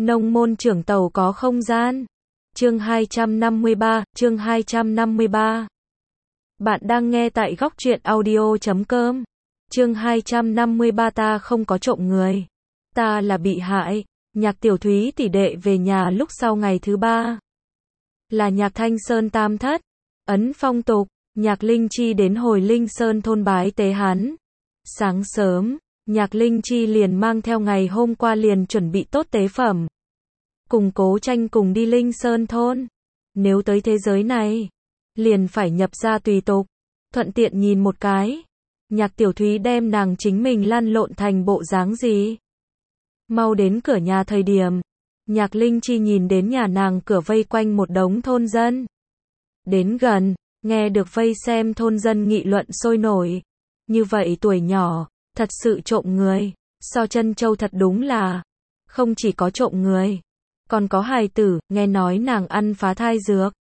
Nông môn trưởng tàu có không gian. Chương 253. Bạn đang nghe tại góc truyện audio.com. Chương 253 ta không có trộm người. Ta là bị hại. Nhạc Tiểu Thúy tỷ đệ về nhà lúc sau ngày thứ 3. Là nhạc Thanh Sơn tam thất. Ấn phong tục, nhạc Linh Chi đến hồi Linh Sơn thôn bái tế hắn. Sáng sớm, nhạc Linh Chi liền mang theo ngày hôm qua liền chuẩn bị tốt tế phẩm. Cùng Cố Tranh cùng đi Linh Sơn thôn. Nếu tới thế giới này, liền phải nhập gia tùy tục. Thuận tiện nhìn một cái. Nhạc Tiểu Thúy đem nàng chính mình lăn lộn thành bộ dáng gì. Mau đến cửa nhà thời điểm, nhạc Linh Chi nhìn đến nhà nàng cửa vây quanh một đống thôn dân. Đến gần, nghe được vây xem thôn dân nghị luận sôi nổi. Như vậy tuổi nhỏ, thật sự trộm người. So Trân Châu thật đúng là, không chỉ có trộm người, còn có hài tử, nghe nói nàng ăn phá thai dược.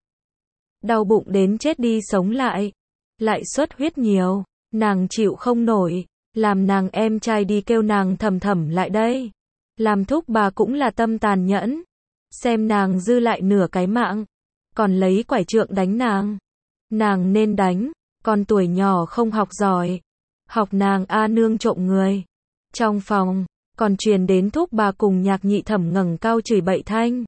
Đau bụng đến chết đi sống lại. Lại xuất huyết nhiều, nàng chịu không nổi, làm nàng em trai đi kêu nàng thầm thầm lại đây. Làm thúc bà cũng là tâm tàn nhẫn. Xem nàng dư lại nửa cái mạng, còn lấy quải trượng đánh nàng. Nàng nên đánh, con tuổi nhỏ không học giỏi. Học nàng A nương trộm người. Trong phòng, còn truyền đến thúc bà cùng nhạc nhị thẩm ngẩng cao chửi bậy thanh.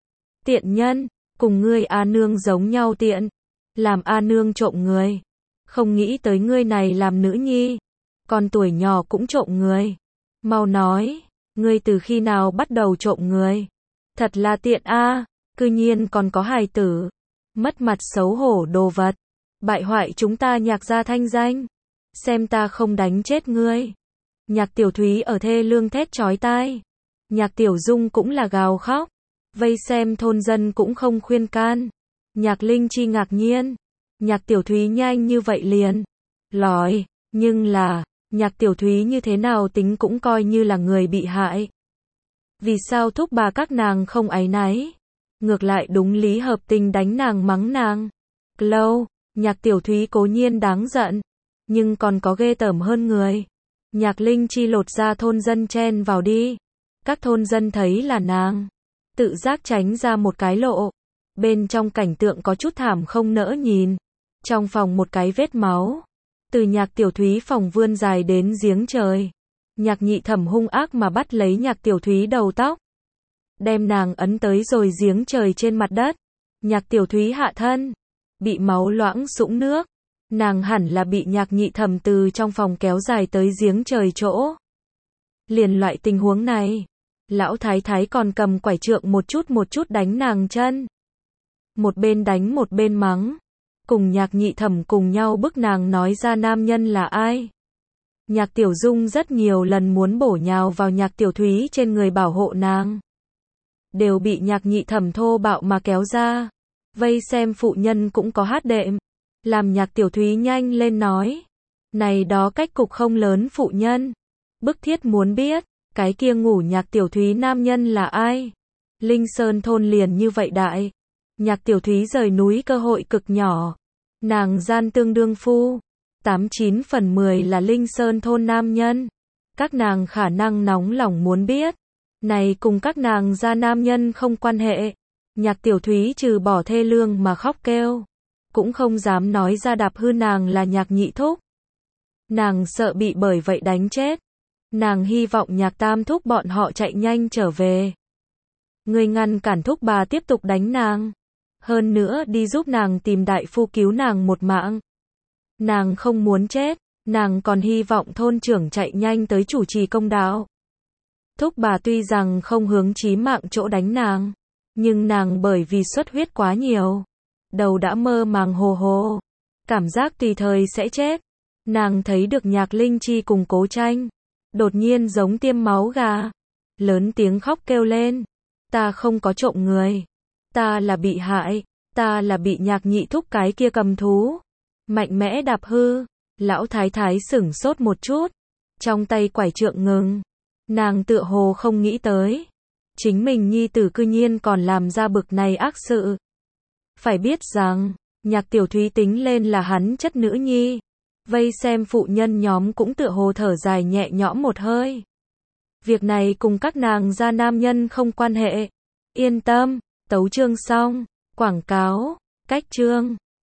Tiện nhân, cùng ngươi A nương giống nhau tiện. Làm A nương trộm người. Không nghĩ tới ngươi này làm nữ nhi. Con tuổi nhỏ cũng trộm người. Mau nói, ngươi từ khi nào bắt đầu trộm người? Thật là tiện a, cư nhiên còn có hài tử. Mất mặt xấu hổ đồ vật. Bại hoại chúng ta nhạc gia thanh danh. Xem ta không đánh chết ngươi. Nhạc Tiểu Thúy ở thê lương thét chói tai. Nhạc Tiểu Dung cũng là gào khóc. Vây xem thôn dân cũng không khuyên can. Nhạc Linh Chi ngạc nhiên. Nhạc Tiểu Thúy nhanh như vậy liền. Lòi, nhưng là, nhạc Tiểu Thúy như thế nào tính cũng coi như là người bị hại. Vì sao thúc bà các nàng không áy náy? Ngược lại đúng lý hợp tình đánh nàng mắng nàng. Lâu, nhạc Tiểu Thúy cố nhiên đáng giận. Nhưng còn có ghê tởm hơn người. Nhạc Linh Chi lột ra thôn dân chen vào đi. Các thôn dân thấy là nàng. Tự giác tránh ra một cái lộ. Bên trong cảnh tượng có chút thảm không nỡ nhìn. Trong phòng một cái vết máu. Từ nhạc Tiểu Thúy phòng vươn dài đến giếng trời. Nhạc nhị thẩm hung ác mà bắt lấy nhạc Tiểu Thúy đầu tóc. Đem nàng ấn tới rồi giếng trời trên mặt đất. Nhạc Tiểu Thúy hạ thân. Bị máu loãng sũng nước. Nàng hẳn là bị nhạc nhị thẩm từ trong phòng kéo dài tới giếng trời chỗ. Liền loại tình huống này. Lão thái thái còn cầm quải trượng một chút đánh nàng chân. Một bên đánh một bên mắng. Cùng nhạc nhị thẩm cùng nhau bức nàng nói ra nam nhân là ai. Nhạc Tiểu Dung rất nhiều lần muốn bổ nhào vào nhạc Tiểu Thúy trên người bảo hộ nàng. Đều bị nhạc nhị thẩm thô bạo mà kéo ra. Vây xem phụ nhân cũng có hát đệm. Làm nhạc Tiểu Thúy nhanh lên nói. Này đó cách cục không lớn phụ nhân. Bức thiết muốn biết, cái kia ngủ nhạc Tiểu Thúy nam nhân là ai. Linh Sơn thôn liền như vậy đại. Nhạc Tiểu Thúy rời núi cơ hội cực nhỏ. Nàng gian tương đương phu. 89 phần 10 là Linh Sơn thôn nam nhân. Các nàng khả năng nóng lòng muốn biết. Này cùng các nàng gia nam nhân không quan hệ. Nhạc Tiểu Thúy trừ bỏ thê lương mà khóc kêu. Cũng không dám nói ra đạp hư nàng là nhạc nhị thúc. Nàng sợ bị bởi vậy đánh chết. Nàng hy vọng nhạc tam thúc bọn họ chạy nhanh trở về. Người ngăn cản thúc bà tiếp tục đánh nàng. Hơn nữa đi giúp nàng tìm đại phu cứu nàng một mạng. Nàng không muốn chết, nàng còn hy vọng thôn trưởng chạy nhanh tới chủ trì công đạo. Thúc bà tuy rằng không hướng chí mạng chỗ đánh nàng, nhưng nàng bởi vì xuất huyết quá nhiều, đầu đã mơ màng hồ hồ, cảm giác tùy thời sẽ chết. Nàng thấy được nhạc Linh Chi cùng Cố Tranh, đột nhiên giống tiêm máu gà, lớn tiếng khóc kêu lên. Ta không có trộm người. Ta là bị hại, ta là bị nhạc nhị thúc cái kia cầm thú. Mạnh mẽ đạp hư. Lão thái thái sửng sốt một chút. Trong tay quải trượng ngừng. Nàng tựa hồ không nghĩ tới. Chính mình nhi tử cư nhiên còn làm ra bực này ác sự. Phải biết rằng, nhạc Tiểu Thúy tính lên là hắn chất nữ nhi. Vây xem phụ nhân nhóm cũng tựa hồ thở dài nhẹ nhõm một hơi. Việc này cùng các nàng gia nam nhân không quan hệ. Yên tâm, tấu chương xong. Quảng cáo, cách chương.